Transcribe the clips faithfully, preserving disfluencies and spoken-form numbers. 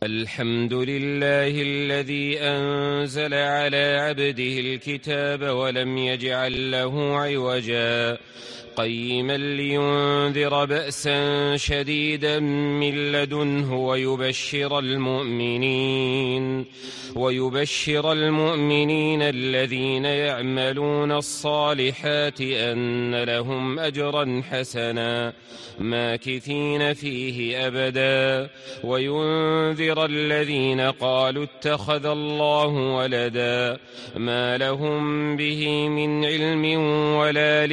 الحمد لله الذي أنزل على عبده الكتاب ولم يجعل له عوجا قيما لينذر بأسا شديدا من لدنه ويبشر المؤمنين ويبشر المؤمنين الذين يعملون الصالحات أن لهم أجرا حسنا ماكثين فيه أبدا وينذر الذين قالوا اتخذ الله ولدا ما لهم به من علم ولا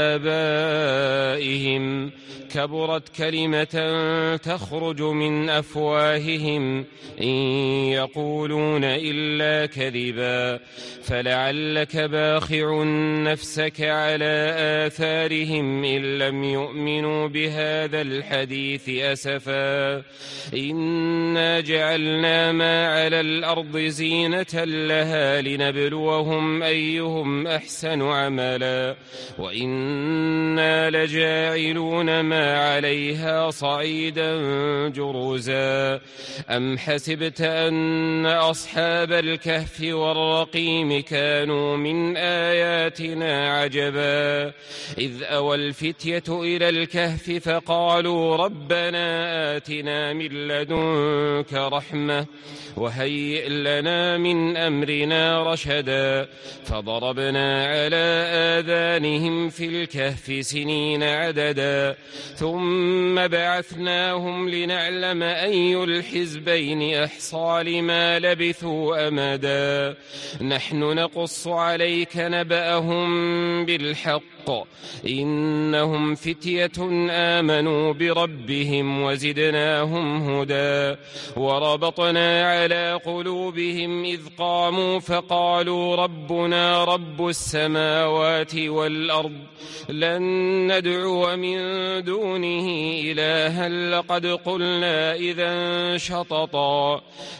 لآبائهم كبرت كلمة تخرج من أفواههم إن يقولون إلا كذبا فلعلك باخع نفسك على آثارهم إن لم يؤمنوا بهذا الحديث أسفا إنا جعلنا ما على الأرض زينة لها لنبلوهم أيهم أحسن عملا وإنا لجاعلون ما عليها صعيدا جرزا أم حسبت أن أصحاب الكهف والرقيم كانوا من آياتنا عجبا إذ أوى الفتية إلى الكهف فقالوا ربنا آتنا من لدنك رحمة وهيئ لنا من أمرنا رشدا فضربنا على آذانهم في الكهف سنين عددا ثم بعثناهم لنعلم أي الحزبين أحصى لما لبثوا أمدا نحن نقص عليك نبأهم بالحق إنهم فتية آمنوا بربهم وزدناهم هدى وربطنا على قلوبهم إذ قاموا فقالوا ربنا رب السماوات والأرض لن ندعو من دونه إلها لقد قلنا إذا شططا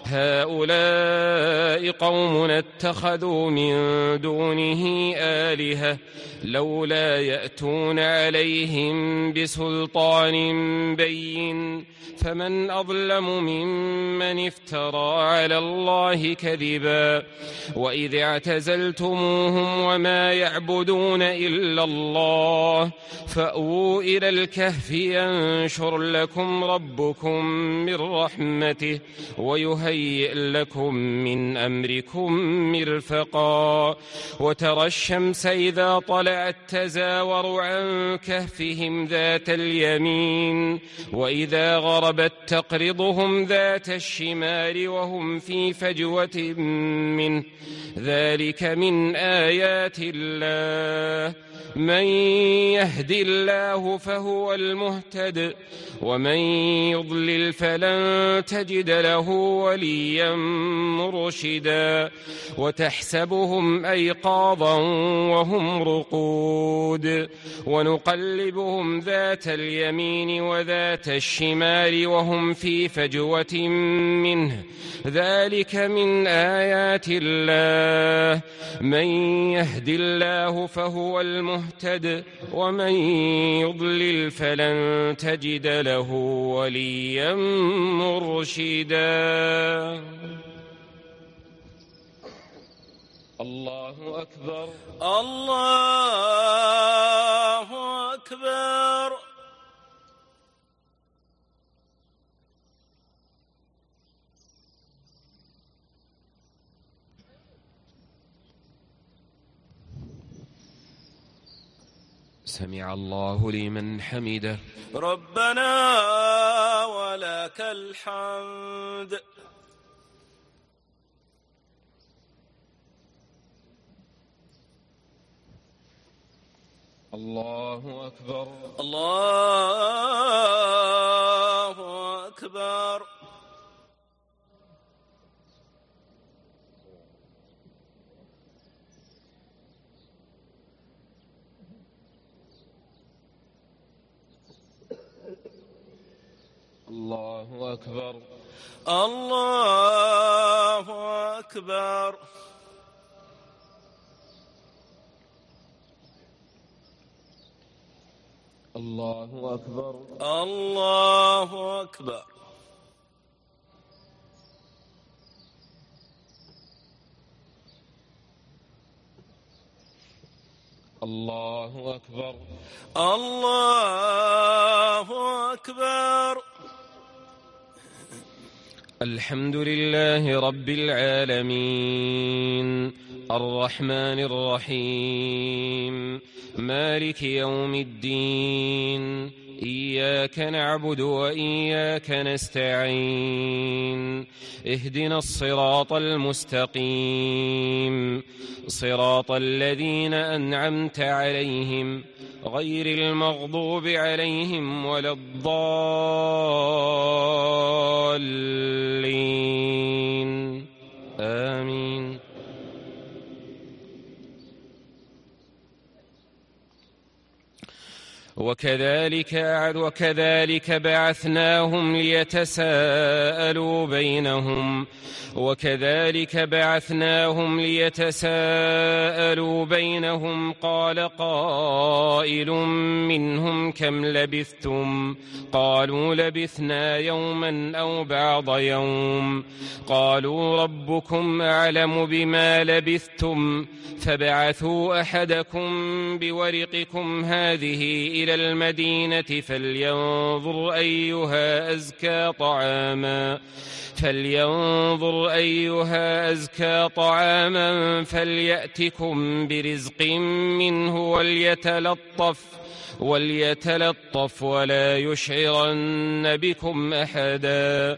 هؤلاء قوم اتخذوا من دونه آلهة لولا يأتون عليهم بسلطان بين فمن أظلم ممن افترى على الله كذبا وإذ اعتزلتموهم وما يعبدون إلا الله فأووا إلى الكهف ينشر لكم ربكم من رحمته ويهيئ لكم من أمركم مرفقا وترى الشمس إذا طلعت تزاور عن كهفهم ذات اليمين وإذا غربت تقرضهم ذات الشمال وهم في فجوة منه ذلك من آيات الله من يهد الله فهو المهتد ومن يضلل فلن تجد له وليا مرشدا وتحسبهم أيقاظا وهم رقود ونقلبهم ذات اليمين وذات الشمال وهم في فجوة منه ذلك من آيات الله من يهد الله فهو المهتد ومن يضلل فلن تجد له وليا مرشدا الله أكبر الله أكبر سمع الله لمن حمده ربنا ولك الحمد الله أكبر الله أكبر الله أكبر الله أكبر الله أكبر الله أكبر الله أكبر. الله أكبر. الحمد لله رب العالمين الرحمن الرحيم مالك يوم الدين إياك نعبد وإياك نستعين اهدنا الصراط المستقيم صراط الذين أنعمت عليهم غير المغضوب عليهم ولا الضالين آمين. وكذلك وكذلك بعثناهم ليتساءلوا بينهم وكذلك بعثناهم ليتساءلوا بينهم قال قائل منهم كم لبثتم قالوا لبثنا يوما أو بعض يوم قالوا ربكم أعلم بما لبثتم فابعثوا أحدكم بورقكم هذه إلى المدينة فلينظر أيها أزكى طعاما فلينظر أيها أزكى طعاما فليأتكم برزق منه وليتلطف وليتلطف ولا يشعرن بكم أحدا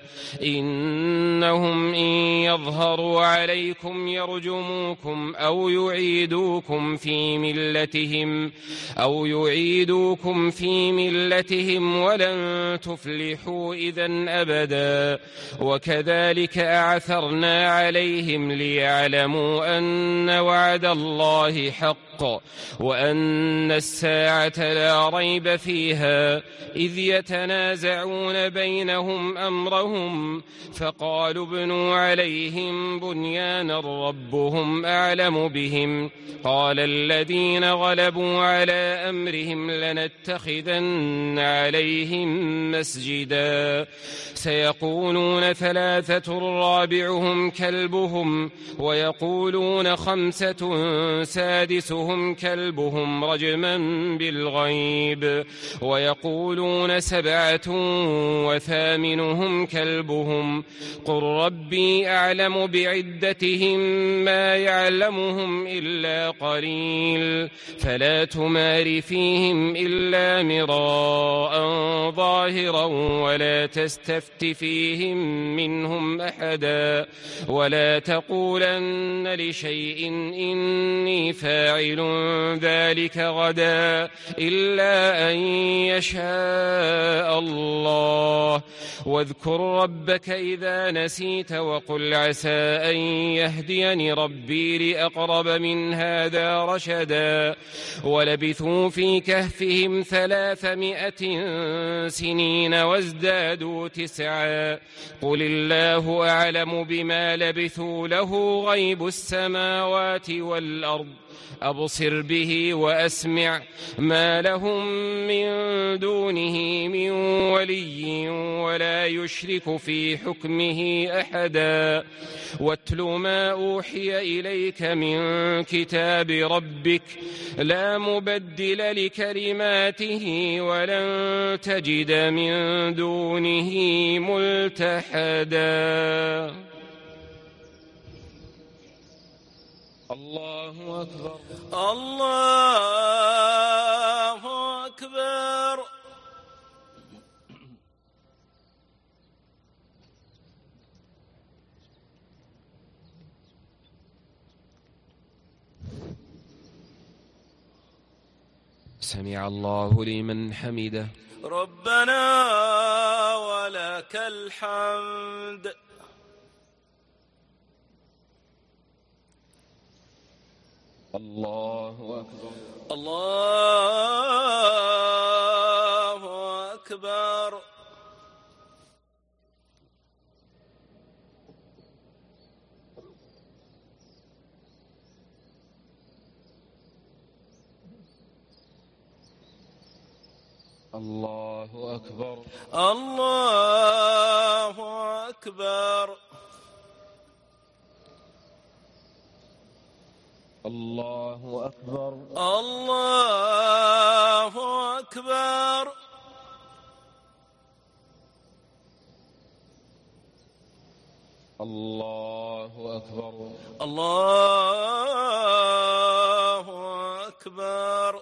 إنهم إن يظهروا عليكم يرجموكم أو يعيدوكم في ملتهم أو يعيدوكم في ملتهم ولن تفلحوا إذن أبدا وكذلك أعثرنا عليهم ليعلموا أن وعد الله حق وأن الساعة لا ريب فيها إذ يتنازعون بينهم أمرهم فقالوا ابنوا عليهم بنيانا ربهم أعلم بهم قال الذين غلبوا على أمرهم لنتخذن عليهم مسجدا سيقولون ثلاثة رابعهم كلبهم ويقولون خمسة سادسهم كلبهم رجما بالغيب ويقولون سبعة وثامنهم كلبهم قل ربي أعلم بعدتهم ما يعلمهم إلا قليل فلا تمار فيهم إلا مراء ظاهرا ولا تستفت فيهم منهم أحدا ولا تقولن لشيء إني فاعل ذلك غدا إلا أن يشاء الله واذكر ربك إذا نسيت وقل عسى أن يهديني ربي لأقرب من هذا رشدا ولبثوا في كهفهم ثلاثمائة سنين وازدادوا تسعا قل الله أعلم بما لبثوا له غيب السماوات والأرض أبصر به وأسمع ما لهم من دونه من ولي ولا يشرك في حكمه أحدا واتل ما أوحي إليك من كتاب ربك لا مبدل لكلماته ولن تجد من دونه ملتحدا. الله أكبر. الله أكبر. سمع الله لمن حمده. ربنا ولك الحمد. الله أكبر. الله أكبر. الله أكبر. الله أكبر. الله أكبر. الله أكبر. الله أكبر. الله أكبر.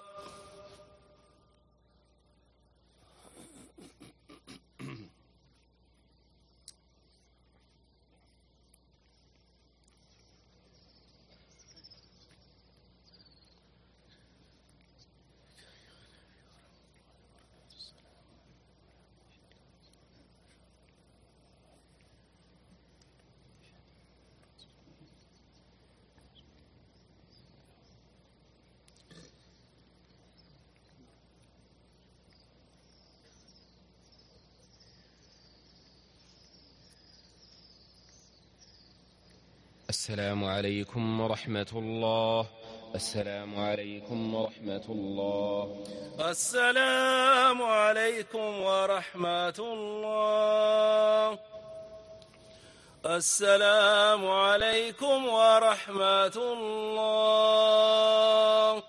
السلام عليكم ورحمة الله. السلام عليكم ورحمة الله. السلام عليكم ورحمة الله. السلام عليكم ورحمة الله.